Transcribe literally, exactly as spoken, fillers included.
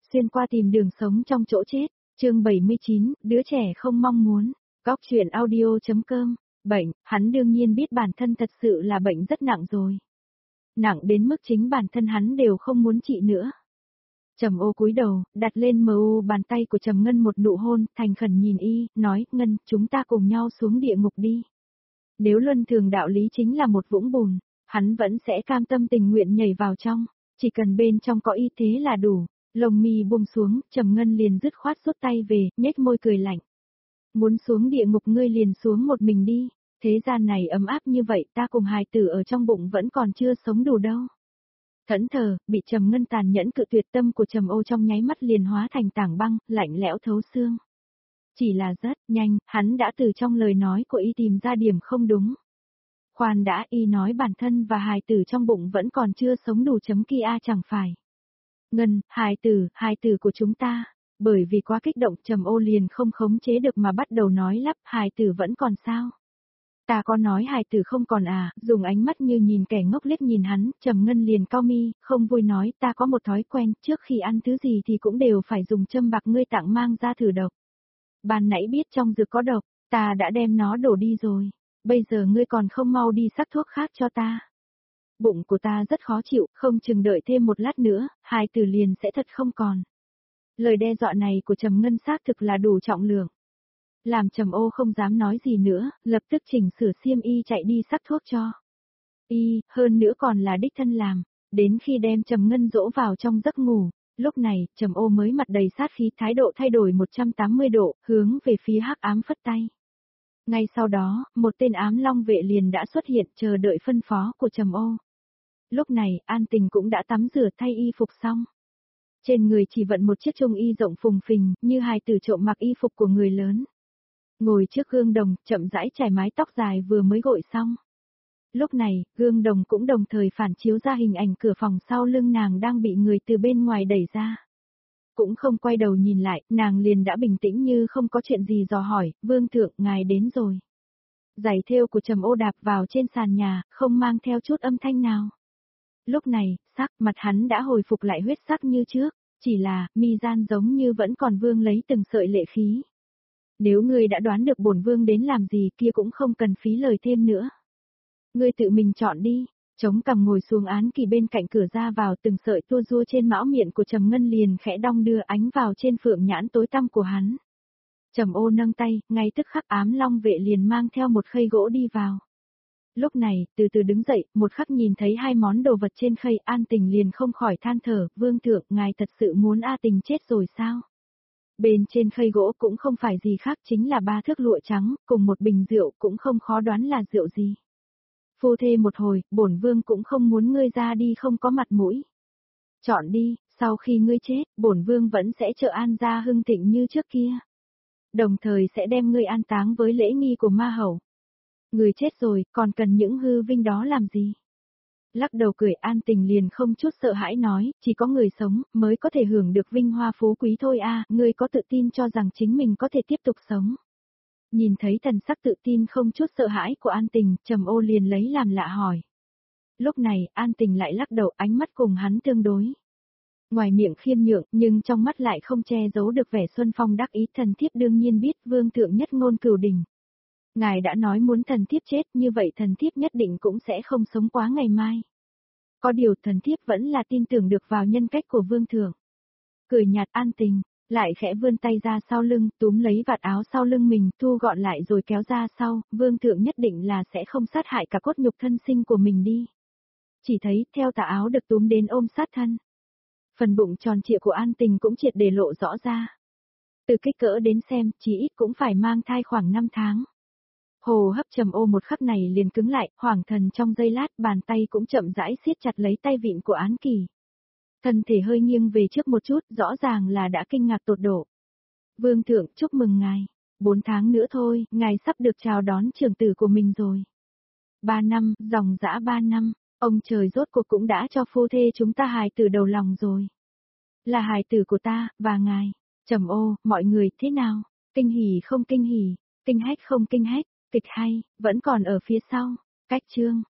xuyên qua tìm đường sống trong chỗ chết, chương bảy mươi chín, đứa trẻ không mong muốn, Góc truyện audio.com, bệnh, hắn đương nhiên biết bản thân thật sự là bệnh rất nặng rồi. Nặng đến mức chính bản thân hắn đều không muốn trị nữa. Trầm Ô cúi đầu, đặt lên mờ u bàn tay của Trầm Ngân một nụ hôn, thành khẩn nhìn y, nói, Ngân, chúng ta cùng nhau xuống địa ngục đi. Nếu luân thường đạo lý chính là một vũng bùn, hắn vẫn sẽ cam tâm tình nguyện nhảy vào trong, chỉ cần bên trong có y thế là đủ. Lồng mi buông xuống, Trầm Ngân liền dứt khoát rút tay về, nhếch môi cười lạnh. Muốn xuống địa ngục ngươi liền xuống một mình đi, thế gian này ấm áp như vậy ta cùng hài tử ở trong bụng vẫn còn chưa sống đủ đâu. Thẫn thờ, bị Trầm Ngân tàn nhẫn cự tuyệt, tâm của Trầm Ô trong nháy mắt liền hóa thành tảng băng, lạnh lẽo thấu xương. Chỉ là rất nhanh, hắn đã từ trong lời nói của y tìm ra điểm không đúng. Khoan đã, y nói bản thân và hài tử trong bụng vẫn còn chưa sống đủ chấm kia chẳng phải. Ngân, hài tử, hài tử của chúng ta. Bởi vì quá kích động, Trầm Ô liền không khống chế được mà bắt đầu nói lắp, hài tử vẫn còn sao? Ta có nói hài tử không còn à? Dùng ánh mắt như nhìn kẻ ngốc liếc nhìn hắn, Trầm Ngân liền cau mi, không vui nói, ta có một thói quen, trước khi ăn thứ gì thì cũng đều phải dùng châm bạc ngươi tặng mang ra thử độc. Ban nãy biết trong dược có độc, ta đã đem nó đổ đi rồi, bây giờ ngươi còn không mau đi sắc thuốc khác cho ta. Bụng của ta rất khó chịu, không chừng đợi thêm một lát nữa, hài tử liền sẽ thật không còn. Lời đe dọa này của Trầm Ngân xác thực là đủ trọng lượng. Làm Trầm Ô không dám nói gì nữa, lập tức chỉnh sửa xiêm y chạy đi sắc thuốc cho. Y, hơn nữa còn là đích thân làm, đến khi đem Trầm Ngân dỗ vào trong giấc ngủ, lúc này, Trầm Ô mới mặt đầy sát khí, thái độ thay đổi một trăm tám mươi độ, hướng về phía Hắc Ám phất tay. Ngay sau đó, một tên ám long vệ liền đã xuất hiện chờ đợi phân phó của Trầm Ô. Lúc này, An Tình cũng đã tắm rửa thay y phục xong. Trên người chỉ vận một chiếc trung y rộng phùng phình, như hài tử trộm mặc y phục của người lớn. Ngồi trước gương đồng, chậm rãi chải mái tóc dài vừa mới gội xong. Lúc này, gương đồng cũng đồng thời phản chiếu ra hình ảnh cửa phòng sau lưng nàng đang bị người từ bên ngoài đẩy ra. Cũng không quay đầu nhìn lại, nàng liền đã bình tĩnh như không có chuyện gì dò hỏi, Vương thượng, ngài đến rồi. Giày thêu của Trầm Ô đạp vào trên sàn nhà, không mang theo chút âm thanh nào. Lúc này, sắc mặt hắn đã hồi phục lại huyết sắc như trước, chỉ là, mi gian giống như vẫn còn vương lấy từng sợi lệ khí. Nếu ngươi đã đoán được bổn vương đến làm gì kia cũng không cần phí lời thêm nữa. Ngươi tự mình chọn đi, chống cằm ngồi xuống án kỳ bên cạnh cửa ra vào, từng sợi tua rua trên mão miệng của Trầm Ngân liền khẽ đong đưa ánh vào trên phượng nhãn tối tăm của hắn. Trầm Ô nâng tay, ngay tức khắc ám long vệ liền mang theo một khay gỗ đi vào. Lúc này, từ từ đứng dậy, một khắc nhìn thấy hai món đồ vật trên khay, An Tình liền không khỏi than thở, Vương thượng, ngài thật sự muốn A Tình chết rồi sao? Bên trên khay gỗ cũng không phải gì khác, chính là ba thước lụa trắng, cùng một bình rượu, cũng không khó đoán là rượu gì. Phu thê một hồi, bổn vương cũng không muốn ngươi ra đi không có mặt mũi. Chọn đi, sau khi ngươi chết, bổn vương vẫn sẽ trợ An gia hưng thịnh như trước kia. Đồng thời sẽ đem ngươi an táng với lễ nghi của ma hầu. Người chết rồi, còn cần những hư vinh đó làm gì? Lắc đầu cười, An Tình liền không chút sợ hãi nói, chỉ có người sống, mới có thể hưởng được vinh hoa phú quý thôi a. Ngươi có tự tin cho rằng chính mình có thể tiếp tục sống. Nhìn thấy thần sắc tự tin không chút sợ hãi của An Tình, Trầm Ô liền lấy làm lạ hỏi. Lúc này, An Tình lại lắc đầu, ánh mắt cùng hắn tương đối. Ngoài miệng khiêm nhượng, nhưng trong mắt lại không che giấu được vẻ xuân phong đắc ý, thần thiếp đương nhiên biết, vương thượng nhất ngôn cửu đỉnh. Ngài đã nói muốn thần thiếp chết, như vậy thần thiếp nhất định cũng sẽ không sống quá ngày mai. Có điều thần thiếp vẫn là tin tưởng được vào nhân cách của vương thượng. Cười nhạt, An Tình, lại khẽ vươn tay ra sau lưng, túm lấy vạt áo sau lưng mình, thu gọn lại rồi kéo ra sau, vương thượng nhất định là sẽ không sát hại cả cốt nhục thân sinh của mình đi. Chỉ thấy, theo tà áo được túm đến ôm sát thân. Phần bụng tròn trịa của An Tình cũng triệt để lộ rõ ra. Từ kích cỡ đến xem, chỉ ít cũng phải mang thai khoảng năm tháng. Hồ hấp Trầm Ô một khắc này liền cứng lại, hoảng thần trong giây lát, bàn tay cũng chậm rãi siết chặt lấy tay vịn của Án Kỳ. Thân thể hơi nghiêng về trước một chút, rõ ràng là đã kinh ngạc tột độ. Vương thượng, chúc mừng ngài. Bốn tháng nữa thôi, ngài sắp được chào đón trưởng tử của mình rồi. Ba năm, dòng dã ba năm, ông trời rốt cuộc cũng đã cho phu thê chúng ta hài tử đầu lòng rồi. Là hài tử của ta, và ngài. Trầm Ô, mọi người thế nào? Kinh hỉ không kinh hỉ, kinh hách không kinh hách, kịch hay, vẫn còn ở phía sau. Cách chương.